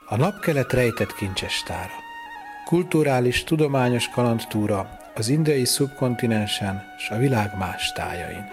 A napkelet rejtett kincsestára. Kulturális, tudományos kalandtúra az indiai szubkontinensen s a világ más tájain.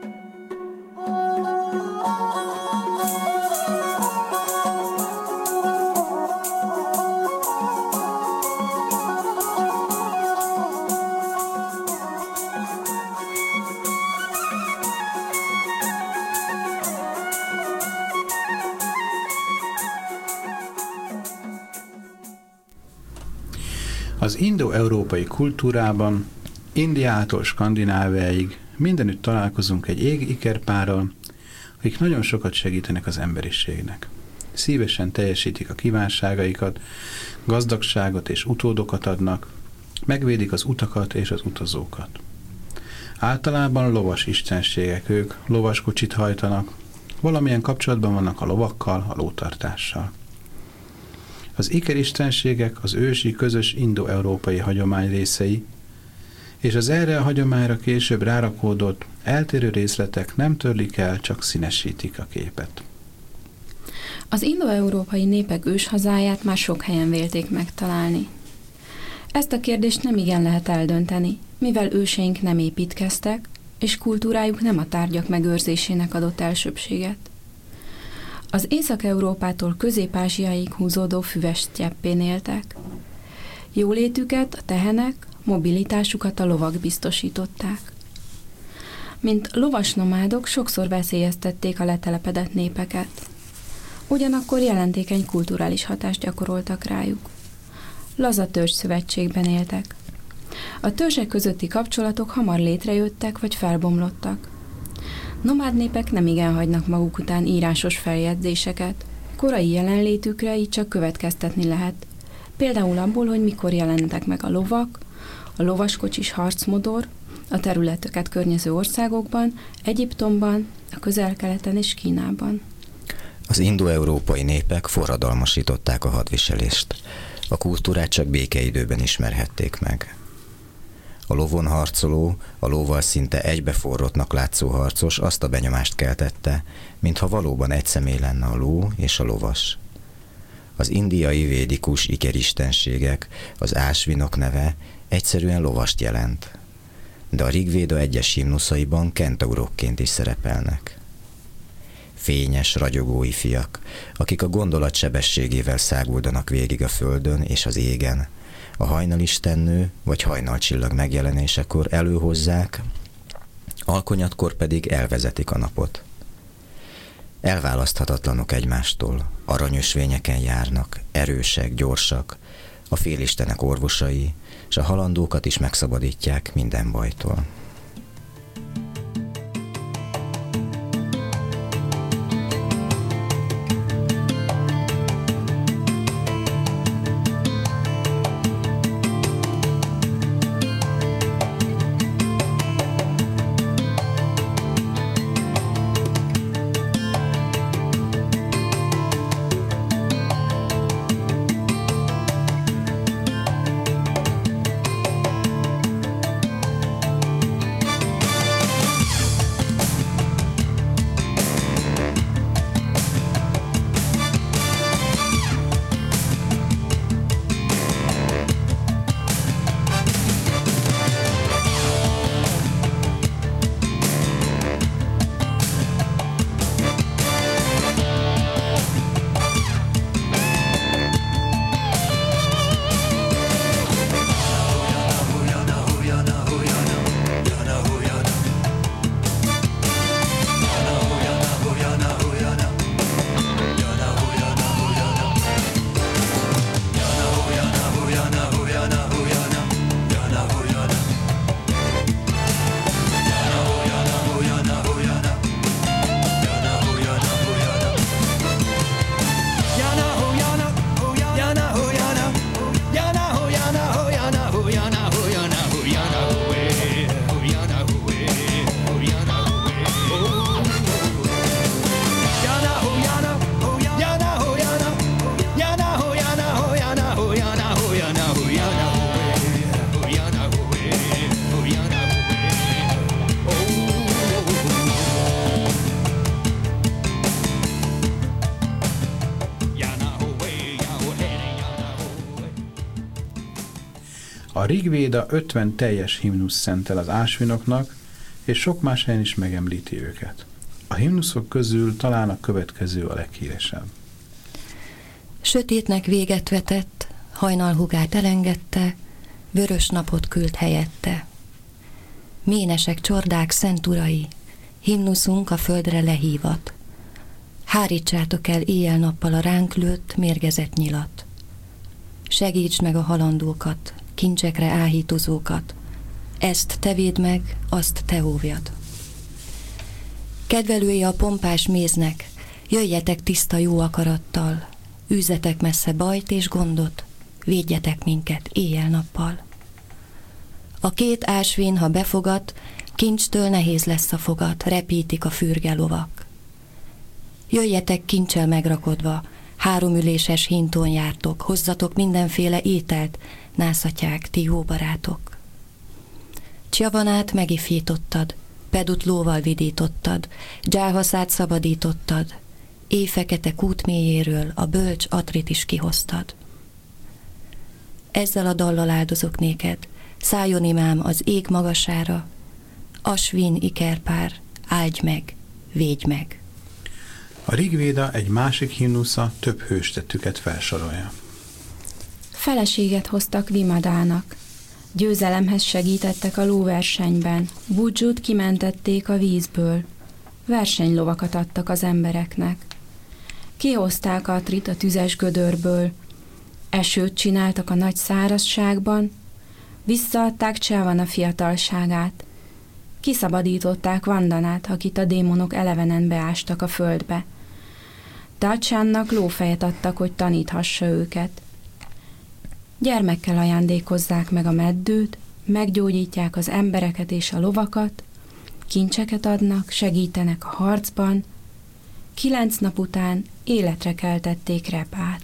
Az indo-európai kultúrában, Indiától Skandináviáig mindenütt találkozunk egy égikerpárral, akik nagyon sokat segítenek az emberiségnek. Szívesen teljesítik a kívánságaikat, gazdagságot és utódokat adnak, megvédik az utakat és az utazókat. Általában lovas istenségek ők, lovaskocsit hajtanak, valamilyen kapcsolatban vannak a lovakkal, a lótartással. Az ikeristenségek az ősi közös indo-európai hagyomány részei, és az erre a hagyományra később rárakódott eltérő részletek nem törlik el, csak színesítik a képet. Az indo-európai népek őshazáját már sok helyen vélték megtalálni. Ezt a kérdést nem igen lehet eldönteni, mivel őseink nem építkeztek, és kultúrájuk nem a tárgyak megőrzésének adott elsőbbséget. Az Észak-Európától Közép-Ázsiáig húzódó füves sztyeppén éltek. Jólétüket a tehenek, mobilitásukat a lovak biztosították. Mint lovas nomádok sokszor veszélyeztették a letelepedett népeket. Ugyanakkor jelentékeny kulturális hatást gyakoroltak rájuk. Laza törzsszövetségben éltek. A törzsek közötti kapcsolatok hamar létrejöttek vagy felbomlottak. Nomád népek nem igen hagynak maguk után írásos feljegyzéseket. Korai jelenlétükre így csak következtetni lehet. Például abból, hogy mikor jelentek meg a lovak, a lovaskocsis harcmodor, a területeket környező országokban, Egyiptomban, a Közel-Keleten és Kínában. Az indo-európai népek forradalmasították a hadviselést. A kultúrát csak békeidőben ismerhették meg. A lovon harcoló, a lóval szinte egybeforrottnak látszó harcos azt a benyomást keltette, mintha valóban egy személy lenne a ló és a lovas. Az indiai védikus ikeristenségek, az ásvinok neve egyszerűen lovast jelent, de a Rigvéda egyes himnuszaiban kentaurokként is szerepelnek. Fényes, ragyogó ifjak, akik a gondolat sebességével száguldanak végig a földön és az égen, a hajnalistennő vagy hajnalcsillag megjelenésekor előhozzák, alkonyatkor pedig elvezetik a napot. Elválaszthatatlanok egymástól, aranyösvényeken járnak, erősek, gyorsak, a félistenek orvosai, és a halandókat is megszabadítják minden bajtól. A Rigvéda 50 teljes himnusz szentel az ásvinoknak, és sok más helyen is megemlíti őket. A himnuszok közül talán a következő a leghíresebb. Sötétnek véget vetett, hajnalhugát elengedte, vörös napot küld helyette. Ménesek, csordák, szent urai, himnuszunk a földre lehívat. Hárítsátok el éjjel-nappal a ránk lőtt, mérgezett nyilat. Segítsd meg a halandókat, kincsekre áhítozókat, ezt te védd meg, azt te óvjad. Kedvelői a pompás méznek, jöjjetek tiszta jó akarattal, űzzetek messze bajt és gondot, védjetek minket éjjel-nappal. A két ásvén, ha befogad, kincstől nehéz lesz a fogat, repítik a fürge lovak. Jöjjetek kincsel megrakodva, 3 üléses hintón jártok, hozzatok mindenféle ételt, nászatyák, ti jó barátok. Csavanát megifítottad, Pedut lóval vidítottad, Dzsáhaszát szabadítottad, éjfekete kút mélyéről a bölcs Atrit is kihoztad. Ezzel a dallal áldozok néked, szálljon imám az ég magasára, Asvin ikerpár, áldj meg, védj meg. A Rigvéda egy másik himnusza több hőstettüket felsorolja. Feleséget hoztak Vimadának. Győzelemhez segítettek a lóversenyben. Budzsút kimentették a vízből. Versenylovakat adtak az embereknek. Kihozták Atrit a tüzes gödörből. Esőt csináltak a nagy szárazságban. Visszaadták Csávana fiatalságát. Kiszabadították Vandanát, akit a démonok elevenen beástak a földbe. Dacsánnak lófejet adtak, hogy taníthassa őket. Gyermekkel ajándékozzák meg a meddőt, meggyógyítják az embereket és a lovakat, kincseket adnak, segítenek a harcban. 9 nap után életre keltették Repát.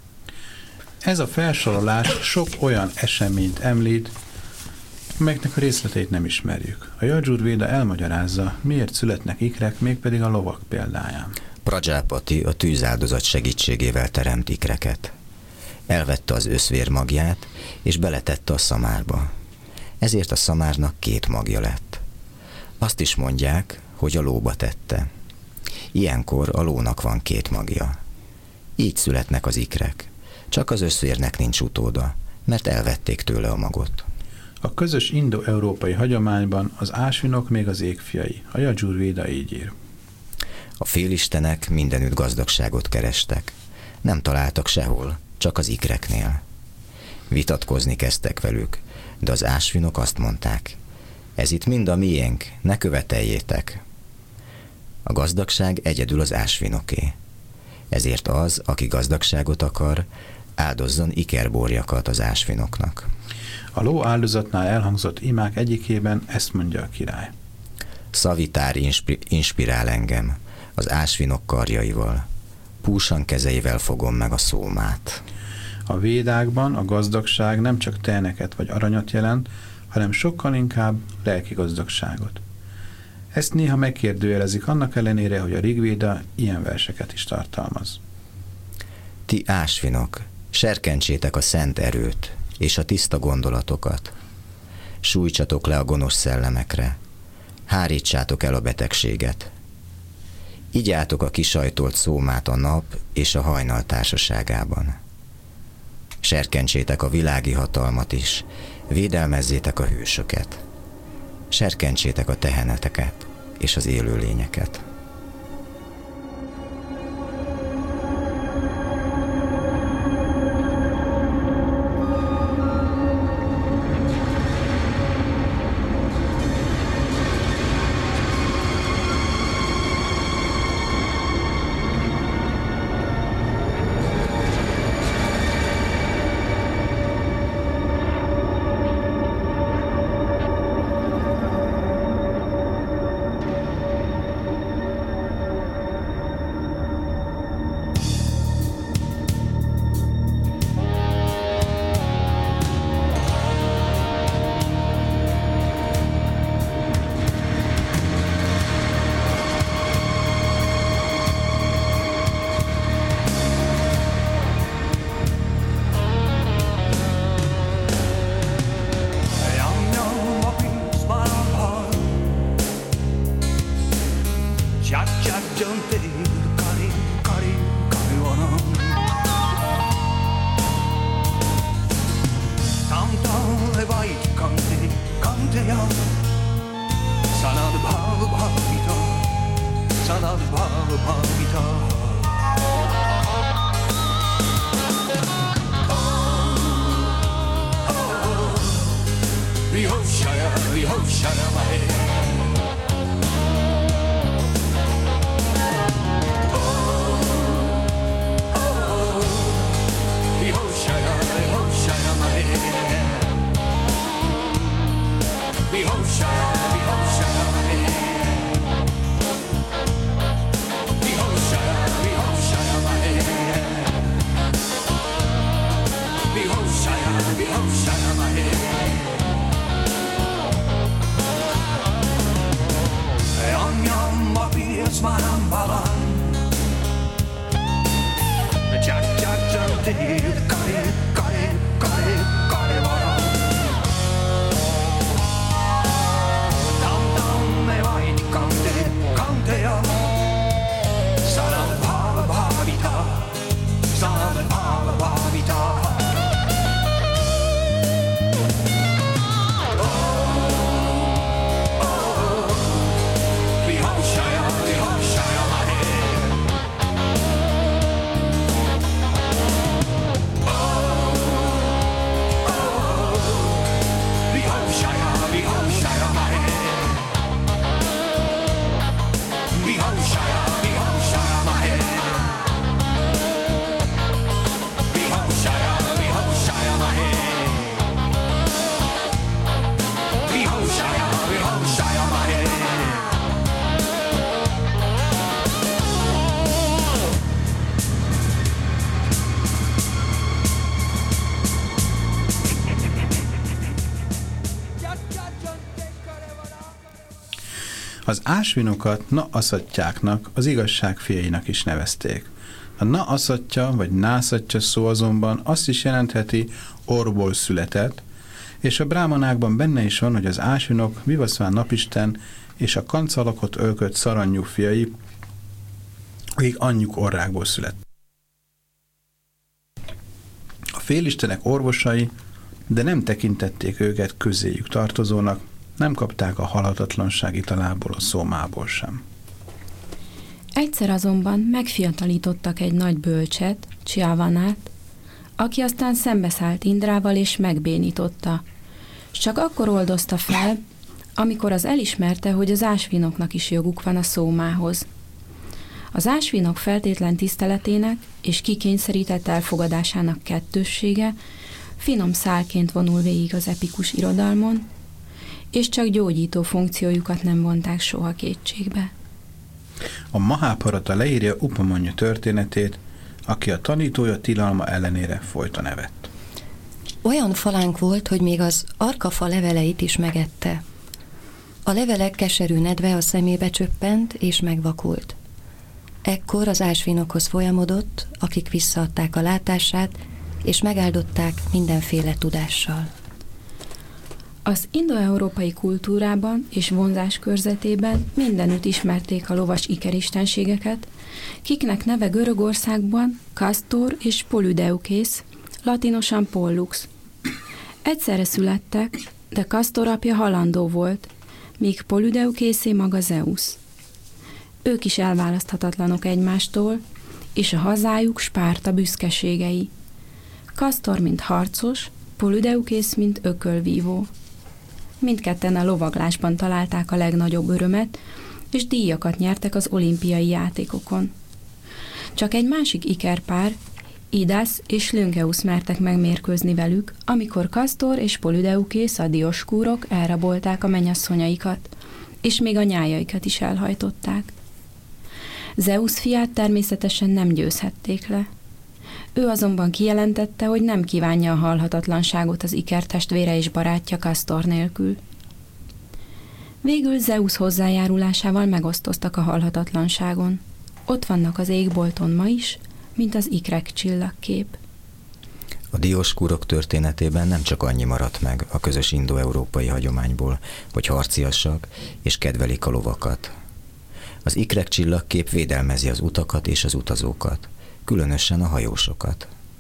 Ez a felsorolás sok olyan eseményt említ, amelyeknek a részleteit nem ismerjük. A Yajur Véda elmagyarázza, miért születnek ikrek, mégpedig a lovak példáján. Prajapati a tűzáldozat segítségével teremt ikreket. Elvette az összvér magját, és beletette a szamárba. Ezért a szamárnak 2 magja lett. Azt is mondják, hogy a lóba tette. Ilyenkor a lónak van 2 magja. Így születnek az ikrek. Csak az összvérnek nincs utóda, mert elvették tőle a magot. A közös indo-európai hagyományban az ásvinok még az égfiai. A Yajur Véda így ír. A félistenek mindenütt gazdagságot kerestek. Nem találtak sehol, csak az ikreknél. Vitatkozni kezdtek velük, de az ásvinok azt mondták: ez itt mind a miénk, ne követeljétek. A gazdagság egyedül az ásvinoké. Ezért az, aki gazdagságot akar, áldozzon ikerborjakat az ásvinoknak. A ló áldozatnál elhangzott imák egyikében ezt mondja a király. Szavitár inspirál engem az ásvinok karjaival. Púsan kezeivel fogom meg a szómát. A védákban a gazdagság nem csak teheneket vagy aranyat jelent, hanem sokkal inkább lelki gazdagságot. Ezt néha megkérdőjelezik annak ellenére, hogy a Rigvéda ilyen verseket is tartalmaz. Ti ásvinok, serkentsétek a szent erőt és a tiszta gondolatokat. Sújtsatok le a gonosz szellemekre. Hárítsátok el a betegséget. Igyátok a kisajtolt szómát a nap és a hajnal társaságában. Serkentsétek a világi hatalmat is, védelmezzétek a hősöket. Serkentsétek a teheneteket és az élőlényeket. cantea Sanad bhava bhavita Sanad bhava bhavita Vihoshaya, Vihoshaya Mahe Vihoshaya, Vihoshaya Mahe Vihoshaya, Vihoshaya Mahe Vihoshaya, Vihoshaya Mahe Vihoshaya, Vihoshaya Mahe Yam appears manam balan Jack jack jack kare kare kare kare vara Tam tam me vai cante cante ya Sanam bhava bhavita Sanam bhava bhavita Az ásvinokat na-aszattyáknak, az igazság fiainak is nevezték. A na-aszatja vagy nászatja szó azonban azt is jelentheti orból született, és a brámanákban benne is van, hogy az ásvinok Vivaszván napisten és a kancalakot ölkött szaranyú fiai, akik anyjuk orrákból születtek. A félistenek orvosai, de nem tekintették őket közéjük tartozónak, nem kapták a halhatatlanság italából, a szómából sem. Egyszer azonban megfiatalítottak egy nagy bölcset, Csiavanát, aki aztán szembeszállt Indrával és megbénította, s csak akkor oldozta fel, amikor az elismerte, hogy az ásvinoknak is joguk van a szómához. Az ásvinok feltétlen tiszteletének és kikényszerített elfogadásának kettőssége finom szálként vonul végig az epikus irodalmon, és csak gyógyító funkciójukat nem vonták soha kétségbe. A Mahábharata leírja Upamanya történetét, aki a tanítója tilalma ellenére folyton evett. Olyan falánk volt, hogy még az arkafa leveleit is megette. A levelek keserű nedve a szemébe csöppent és megvakult. Ekkor az ásvinokhoz folyamodott, akik visszaadták a látását, és megáldották mindenféle tudással. Az indoeurópai kultúrában és vonzás körzetében mindenütt ismerték a lovas ikeristenségeket, kiknek neve Görögországban Kastor és Polydeukész, latinosan Pollux. Egyszerre születtek, de Kastor apja halandó volt, míg Polydeukészé maga Zeusz. Ők is elválaszthatatlanok egymástól, és a hazájuk Spárta büszkeségei. Kastor mint harcos, Polydeukész mint ökölvívó. Mindketten a lovaglásban találták a legnagyobb örömet, és díjakat nyertek az olimpiai játékokon. Csak egy másik ikerpár, Idász és Leunkeusz mertek megmérkőzni velük, amikor Kastor és Polydeukész, a dioskúrok elrabolták a mennyasszonyaikat, és még a nyájaikat is elhajtották. Zeusz fiát természetesen nem győzhették le. Ő azonban kijelentette, hogy nem kívánja a halhatatlanságot az ikertestvére és barátja Kastor nélkül. Végül Zeusz hozzájárulásával megosztoztak a halhatatlanságon. Ott vannak az égbolton ma is, mint az ikrek csillagkép. A dioskúrok történetében nem csak annyi maradt meg a közös indoeurópai hagyományból, hogy harciasak és kedvelik a lovakat. Az ikrek csillagkép védelmezi az utakat és az utazókat, különösen a hajósokat.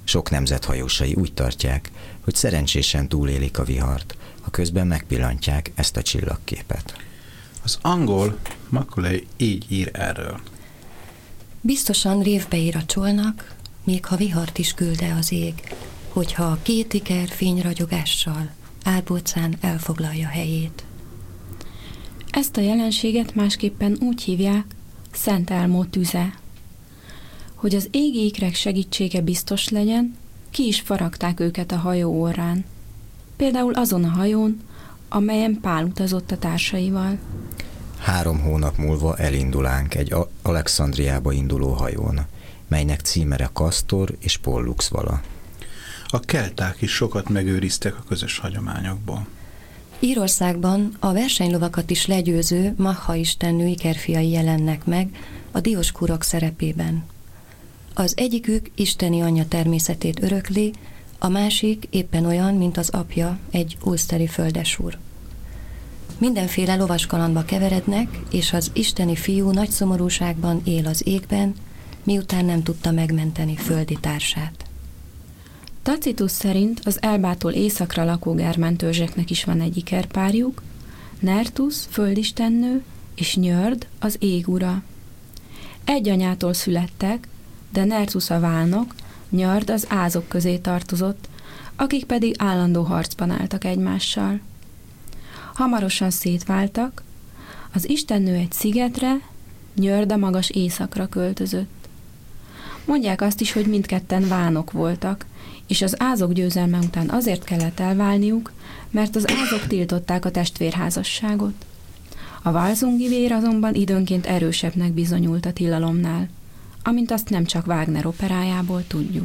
Sok nemzet hajósai úgy tartják, hogy szerencsésen túlélik a vihart, ha közben megpillantják ezt a csillagképet. Az angol Macaulay így ír erről. Biztosan révbe ír a csolnak, még ha vihart is külde az ég, hogyha a két iker fényragyogással árbócán elfoglalja helyét. Ezt a jelenséget másképpen úgy hívják, Szent Elmó tüze. Hogy az égi ikrek segítsége biztos legyen, ki is faragták őket a hajó orrán. Például azon a hajón, amelyen Pál utazott a társaival. 3 hónap múlva elindulánk egy Alexandriába induló hajón, melynek címere Kastor és Pollux vala. A kelták is sokat megőriztek a közös hagyományokból. Írországban a versenylovakat is legyőző Macha istennő ikerfiai jelennek meg a dioskurok szerepében. Az egyikük isteni anyja természetét örökli, a másik éppen olyan, mint az apja, egy ulszteri földesúr. Mindenféle lovaskalandba keverednek, és az isteni fiú nagy szomorúságban él az égben, miután nem tudta megmenteni földi társát. Tacitus szerint az Elbától északra lakó germán törzseknek is van egy ikerpárjuk, Nertus földistennő és Nyörd az ég ura. Egy anyától születtek, de Nertus a válnok, Nyörd az ázok közé tartozott, akik pedig állandó harcban álltak egymással. Hamarosan szétváltak, az istennő egy szigetre, Nyörd a magas északra költözött. Mondják azt is, hogy mindketten vánok voltak, és az ázok győzelme után azért kellett elválniuk, mert az ázok tiltották a testvérházasságot. A valzungi vér azonban időnként erősebbnek bizonyult a tilalomnál, amint azt nem csak Wagner operájából tudjuk.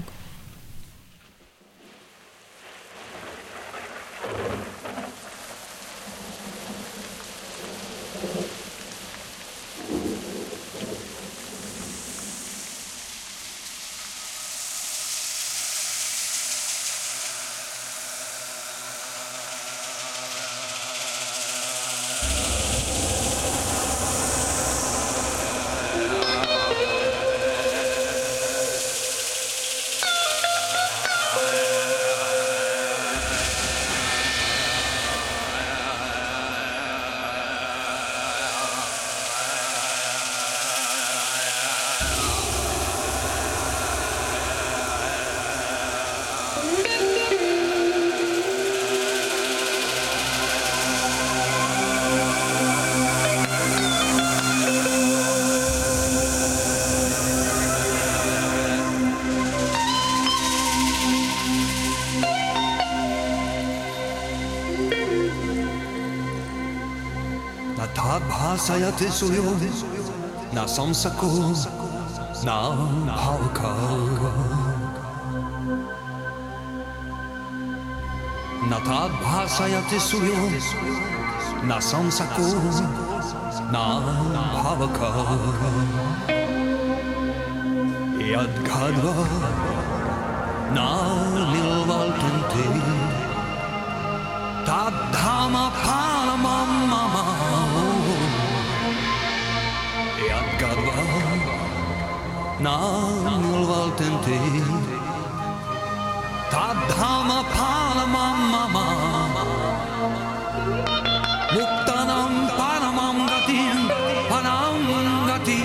Bhasayate suyo na samsako na bhavaka na tad bhasayate suyo na samsako na bhavaka yadghadva na nilvaltante tad dhama palamam mama Yadgadva nilvaltente Tadhama palamam mama Muktanam paramam gatim Panam gati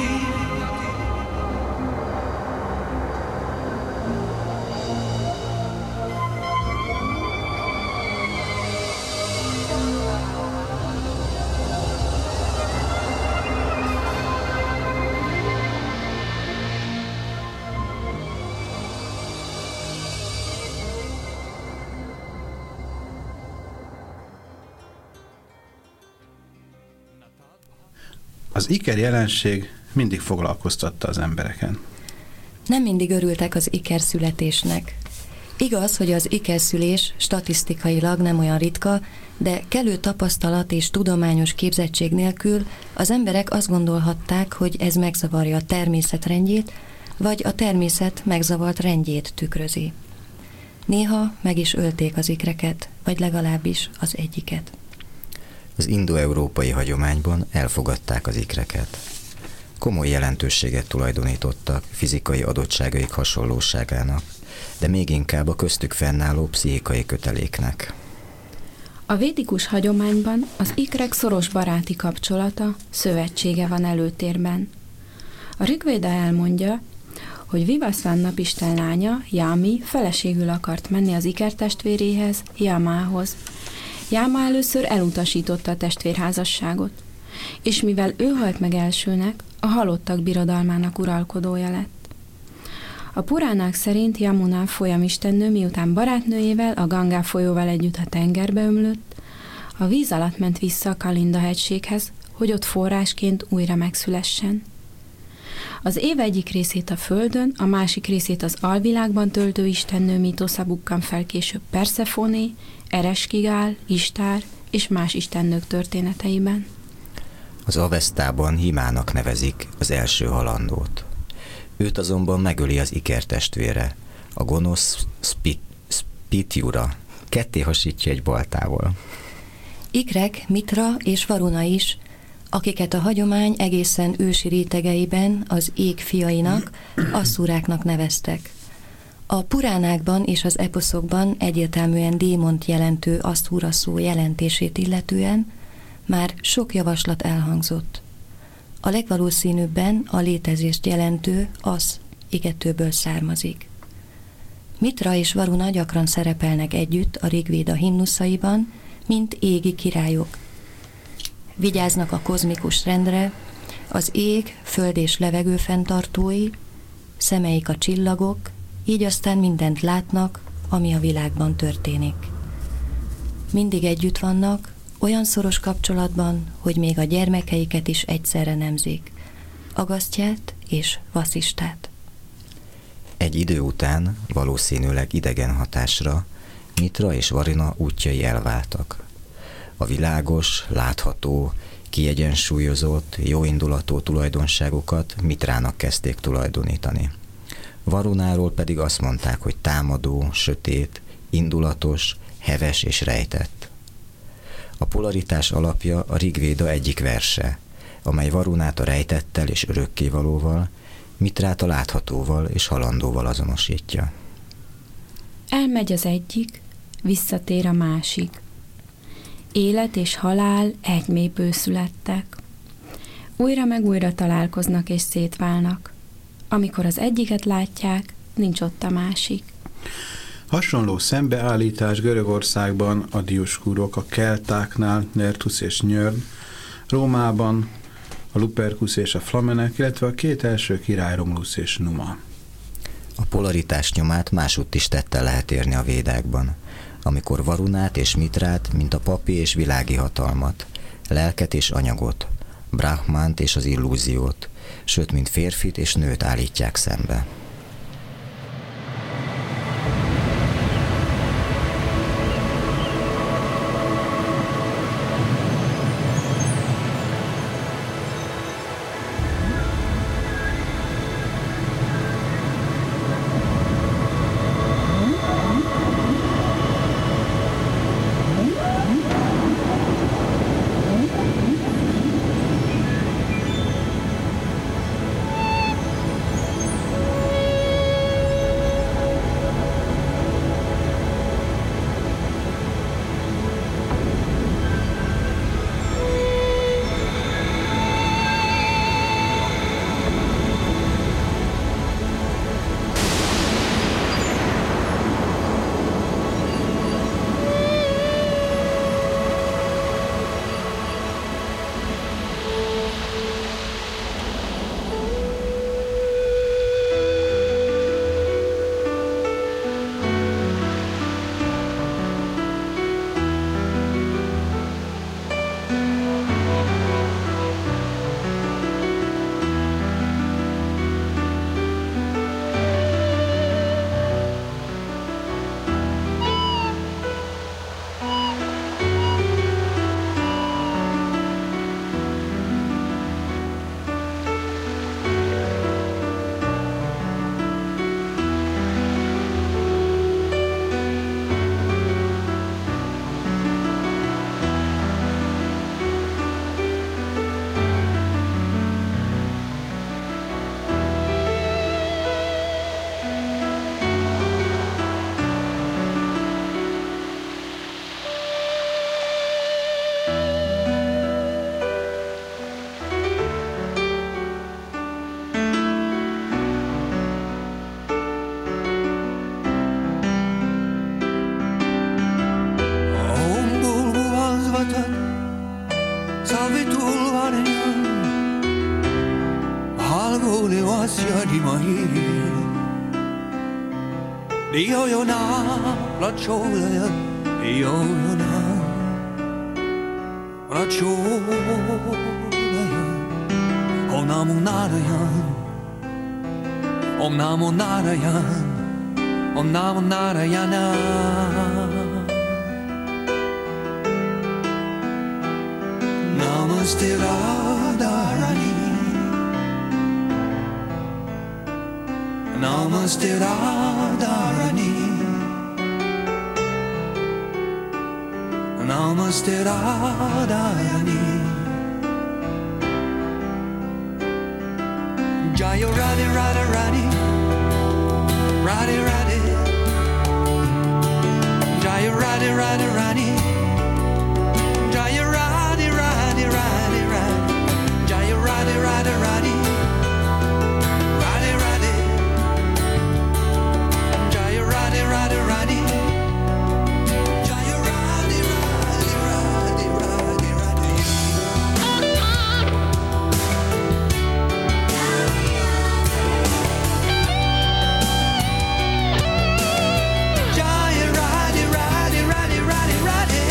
Az iker jelenség mindig foglalkoztatta az embereken. Nem mindig örültek az ikerszületésnek. Igaz, hogy az ikerszülés statisztikailag nem olyan ritka, de kellő tapasztalat és tudományos képzettség nélkül az emberek azt gondolhatták, hogy ez megzavarja a természet rendjét, vagy a természet megzavart rendjét tükrözi. Néha meg is ölték az ikreket, vagy legalábbis az egyiket. Az indoeurópai hagyományban elfogadták az ikreket. Komoly jelentőséget tulajdonítottak fizikai adottságaik hasonlóságának, de még inkább a köztük fennálló pszichikai köteléknek. A védikus hagyományban az ikrek szoros baráti kapcsolata, szövetsége van előtérben. A Rigvéda elmondja, hogy Vivasvan napisten lánya, Jámi feleségül akart menni az ikertestvéréhez, Jámához. Jáma először elutasította a testvérházasságot, és mivel ő halt meg elsőnek, a halottak birodalmának uralkodója lett. A puránák szerint Yamuna folyamistennő miután barátnőjével a Gangá folyóval együtt a tengerbe ömlött, a víz alatt ment vissza a Kalinda hegységhez, hogy ott forrásként újra megszülessen. Az év egyik részét a földön, a másik részét az alvilágban töltő istennő mítosza bukkan fel később Perszefoné, Ereskigál, Istár és más istennők történeteiben. Az Avesztában Himának nevezik az első halandót. Őt azonban megöli az ikertestvére, a gonosz Spitjura. Ketté hasítja egy baltával. Ikrek, Mitra és Varuna is, akiket a hagyomány egészen ősi rétegeiben az ég fiainak, asszúráknak neveztek. A puránákban és az eposzokban egyértelműen démont jelentő asszúra szó jelentését illetően már sok javaslat elhangzott. A legvalószínűbben a létezést jelentő az igetőből származik. Mitra és Varuna gyakran szerepelnek együtt a Rigvéda himnuszaiban, mint égi királyok. Vigyáznak a kozmikus rendre, az ég, föld és levegő fenntartói, szemeik a csillagok, így aztán mindent látnak, ami a világban történik. Mindig együtt vannak, olyan szoros kapcsolatban, hogy még a gyermekeiket is egyszerre nemzik, Agasztyát és Vaszistát. Egy idő után, valószínűleg idegen hatásra, Mitra és Varuna útjai elváltak. A világos, látható, kiegyensúlyozott, jóindulatú tulajdonságokat Mitrának kezdték tulajdonítani. Varunáról pedig azt mondták, hogy támadó, sötét, indulatos, heves és rejtett. A polaritás alapja a Rigvéda egyik verse, amely Varunát a rejtettel és örökkévalóval, Mitrát a láthatóval és halandóval azonosítja. Elmegy az egyik, visszatér a másik. Élet és halál egy mélyből születtek. Újra meg újra találkoznak és szétválnak. Amikor az egyiket látják, nincs ott a másik. Hasonló szembeállítás Görögországban a diuskúrok, a keltáknál Nertus és Nyörn, Rómában a Lupercus és a Flamenek, illetve a két első király Romulus és Numa. A polaritás nyomát másútt is tetten lehet érni a védákban, amikor Varunát és Mitrát, mint a papi és világi hatalmat, lelket és anyagot, Brahmánt és az illúziót, sőt, mint férfit és nőt állítják szembe. mai Dio yo na la chola Dio yo na la chola Om Namo Narayan Om Namo Narayan Om Namo Narayana Namaste Radharani Namaste Radharani Namaste Radharani Jaya Radhe Radharani Radhe Radhe Jaya Radhe Radharani Jaya Radhe Radhe Radhe Radhe Jaya Radhe Radharani Radhe Radhe Jaya Radhe Radharani Jaya Radhe Radhe Radhe Radhe Radhe Jaya Radhe Radhe Radhe Radhe Radhe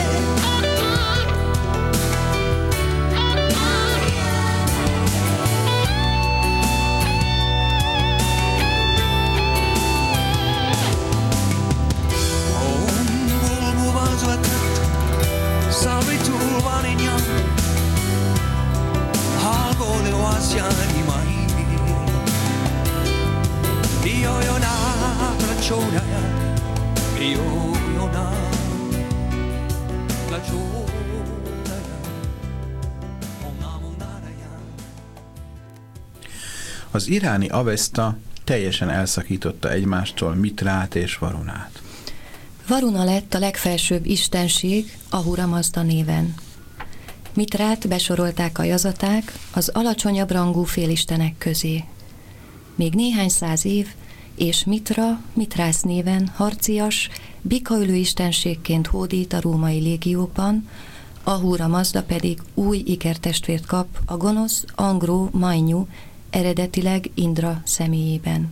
Az iráni Avesta teljesen elszakította egymástól Mitrát és Varunát. Varuna lett a legfelsőbb istenség Ahura Mazda néven. Mitrát besorolták a jazaták az alacsonyabb rangú félistenek közé. Még néhány száz év, és Mitra, Mitrász néven harcias, bikaülő istenségként hódít a római légiókban, Ahura Mazda pedig új ikertestvért kap a gonosz Angró Mainyu, eredetileg Indra személyében.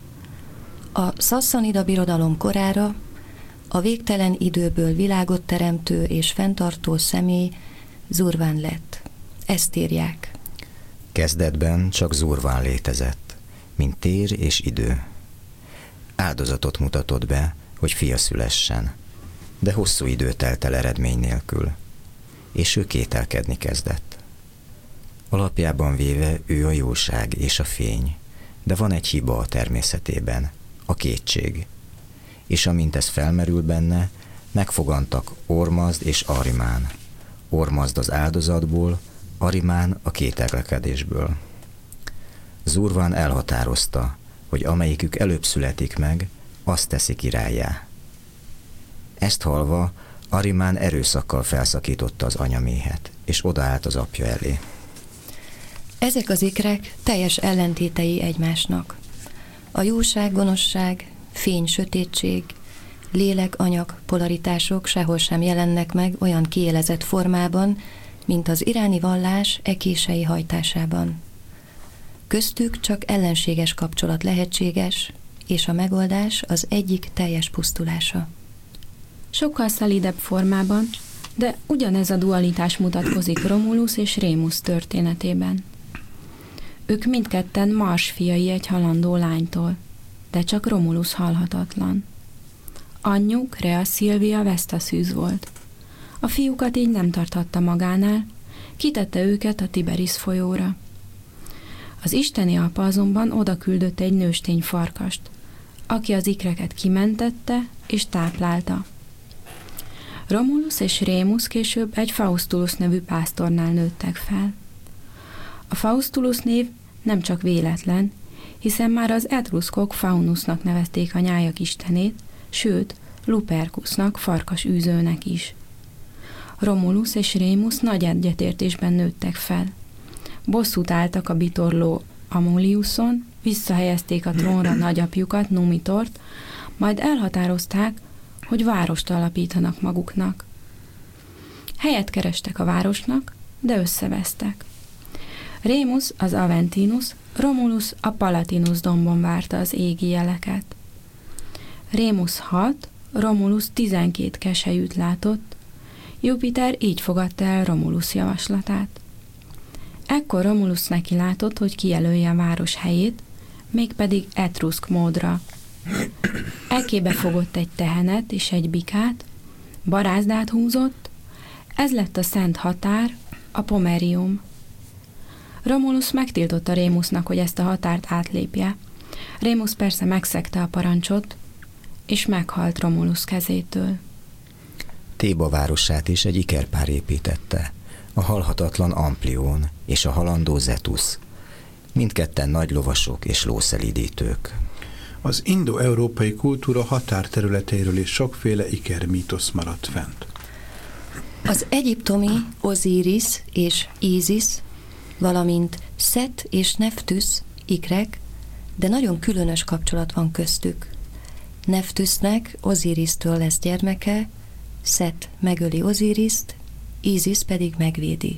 A Szasszanida birodalom korára a végtelen időből világot teremtő és fenntartó személy Zurván lett. Ezt írják. Kezdetben csak Zurván létezett, mint tér és idő. Áldozatot mutatott be, hogy fia szülessen, de hosszú idő telt el eredmény nélkül, és ő kételkedni kezdett. Alapjában véve ő a jóság és a fény, de van egy hiba a természetében, a kétség. És amint ez felmerül benne, megfogantak Ormazd és Arimán. Ormazd az áldozatból, Arimán a kételkedésből. Zurván elhatározta, hogy amelyikük előbb születik meg, azt teszi királlyá. Ezt hallva Arimán erőszakkal felszakította az anyaméhet, és odaállt az apja elé. Ezek az ikrek teljes ellentétei egymásnak. A jóság, gonoszság, fény, sötétség, lélek-anyag polaritások sehol sem jelennek meg olyan kiélezett formában, mint az iráni vallás ekései hajtásában. Köztük csak ellenséges kapcsolat lehetséges, és a megoldás az egyik teljes pusztulása. Sokkal szelídebb formában, de ugyanez a dualitás mutatkozik Romulus és Rémus történetében. Ők mindketten Mars fiai egy halandó lánytól, de csak Romulus halhatatlan. Anyjuk, Rea Silvia Vesztaszűz volt. A fiúkat így nem tarthatta magánál, kitette őket a Tiberis folyóra. Az isteni apa azonban oda küldött egy nőstény farkast, aki az ikreket kimentette és táplálta. Romulus és Rémus később egy Faustulus nevű pásztornál nőttek fel. A Faustulus név nem csak véletlen, hiszen már az etruszkok Faunusnak nevezték a nyájak istenét, sőt, Lupercusnak, farkas űzőnek is. Romulus és Rémus nagy egyetértésben nőttek fel. Bosszút álltak a bitorló Amuliuson, visszahelyezték a trónra nagyapjukat, Numitort, majd elhatározták, hogy várost alapítanak maguknak. Helyet kerestek a városnak, de összevesztek. Rémus az Aventinus, Romulus a Palatinus dombon várta az égi jeleket. Rémus 6, Romulus 12 keselyűt látott, Jupiter így fogadta el Romulus javaslatát. Ekkor Romulus neki látott, hogy kijelölje a város helyét, mégpedig etruszk módra. Ekébe fogott egy tehenet és egy bikát, barázdát húzott, ez lett a szent határ, a Pomerium. Romulus megtiltotta Rémusnak, hogy ezt a határt átlépje. Rémus persze megszegte a parancsot, és meghalt Romulus kezétől. Théba városát is egy ikerpár építette, a halhatatlan Amplión és a halandó Zetusz. Mindketten nagy lovasok és lószelídítők. Az indo-európai kultúra határterületeiről is sokféle ikermítosz maradt fent. Az egyiptomi Osiris és Ízisz, valamint Szet és Neftüsz ikrek, de nagyon különös kapcsolat van köztük. Neftüsznek Osirisztől lesz gyermeke, Szet megöli Osiriszt, Ízisz pedig megvédi.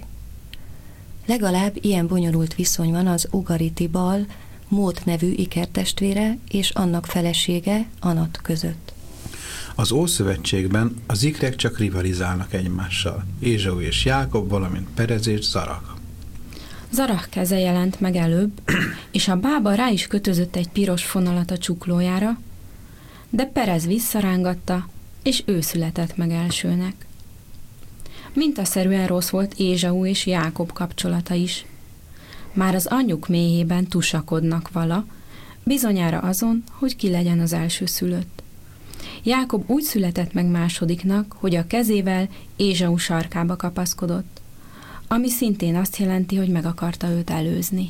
Legalább ilyen bonyolult viszony van az Ugaritibal, Mót nevű ikertestvére és annak felesége Anat között. Az Ószövetségben az ikrek csak rivalizálnak egymással, Ézsau és Jákob, valamint Perez és Zarah. Zarah keze jelent meg előbb, és a bába rá is kötözött egy piros fonalat a csuklójára, de Perez visszarángatta, és ő született meg elsőnek. Mintaszerűen rossz volt Ézsau és Jákob kapcsolata is. Már az anyjuk méhében tusakodnak vala, bizonyára azon, hogy ki legyen az elsőszülött. Jákob úgy született meg másodiknak, hogy a kezével Ézsau sarkába kapaszkodott, ami szintén azt jelenti, hogy meg akarta őt előzni.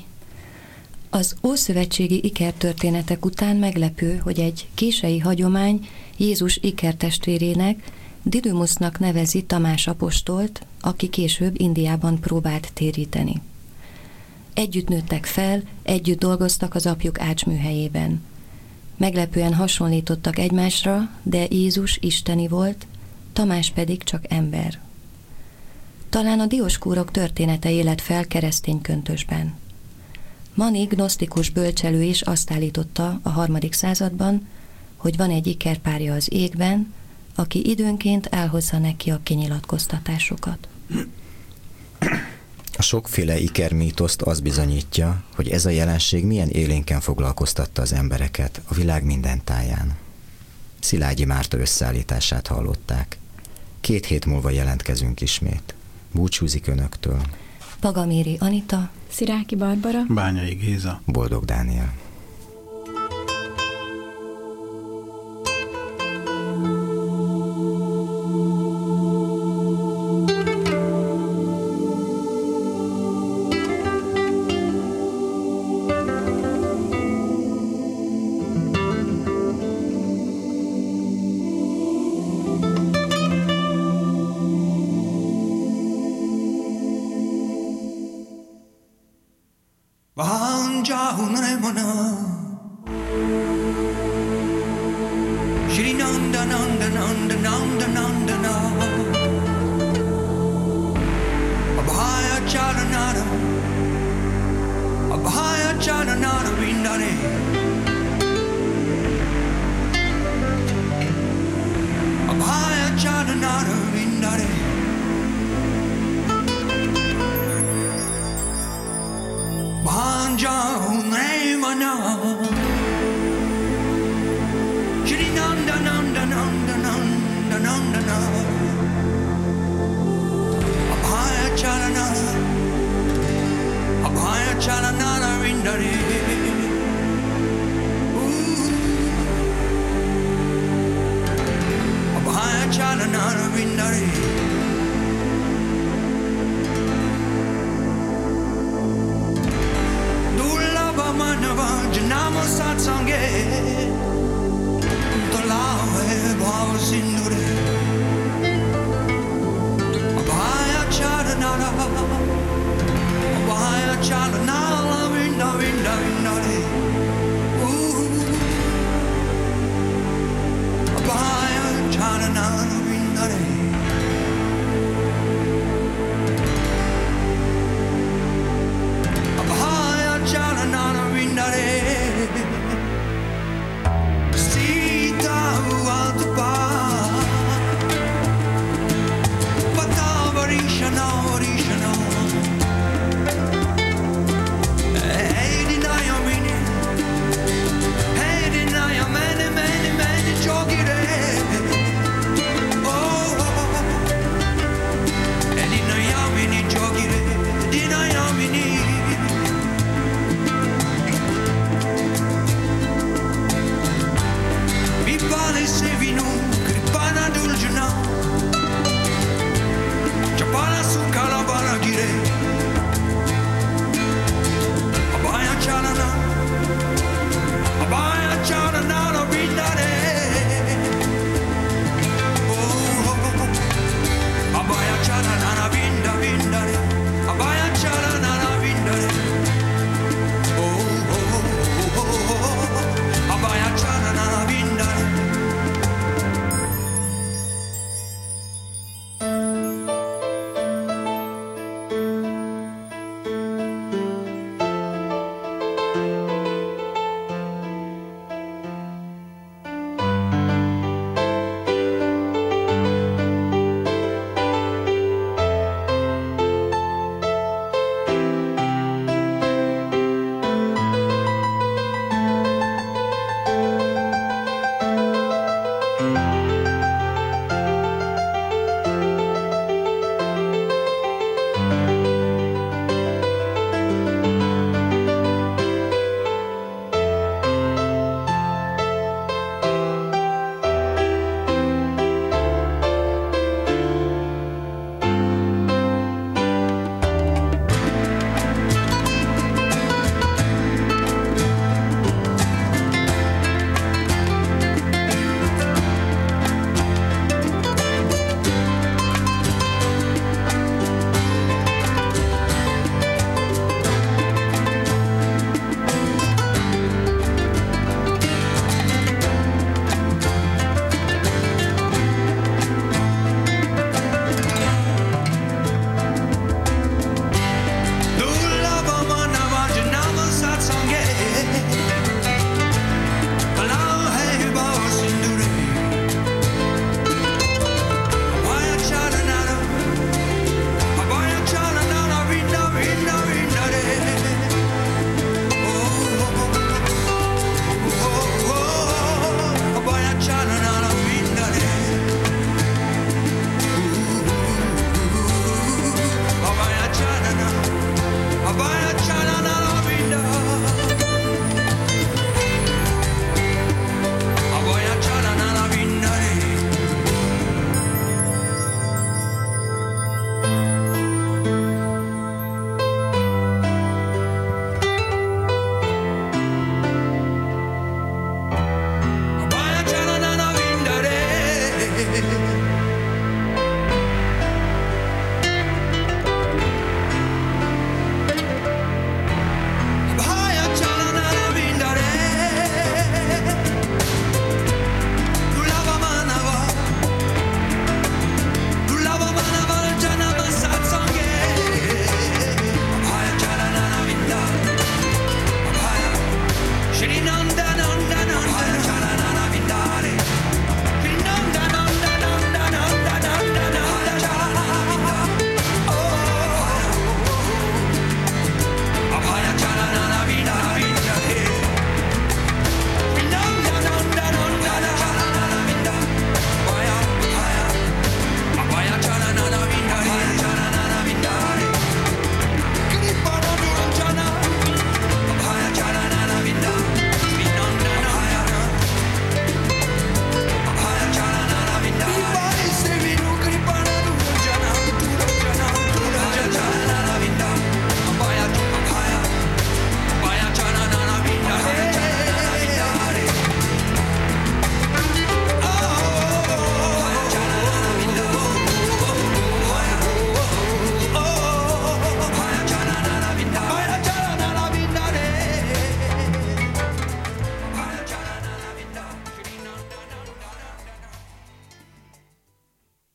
Az ószövetségi ikertörténetek után meglepő, hogy egy kései hagyomány Jézus ikertestvérének, Didymusnak nevezi Tamás apostolt, aki később Indiában próbált téríteni. Együtt nőttek fel, együtt dolgoztak az apjuk ácsműhelyében. Meglepően hasonlítottak egymásra, de Jézus isteni volt, Tamás pedig csak ember. Talán a Dioskúrok története élet fel keresztény köntösben. Mani gnosztikus bölcselő is azt állította a 3. században, hogy van egy ikerpárja az égben, aki időnként elhozza neki a kinyilatkoztatásokat. A sokféle ikermítoszt az bizonyítja, hogy ez a jelenség milyen élénken foglalkoztatta az embereket a világ minden táján. Szilágyi Márta összeállítását hallották. 2 hét múlva jelentkezünk ismét. Búcsúzik önöktől Pagaméri Anita, Sziráki Barbara, Bányai Géza, Boldog Dániel. Chala nala vinda vinda vinda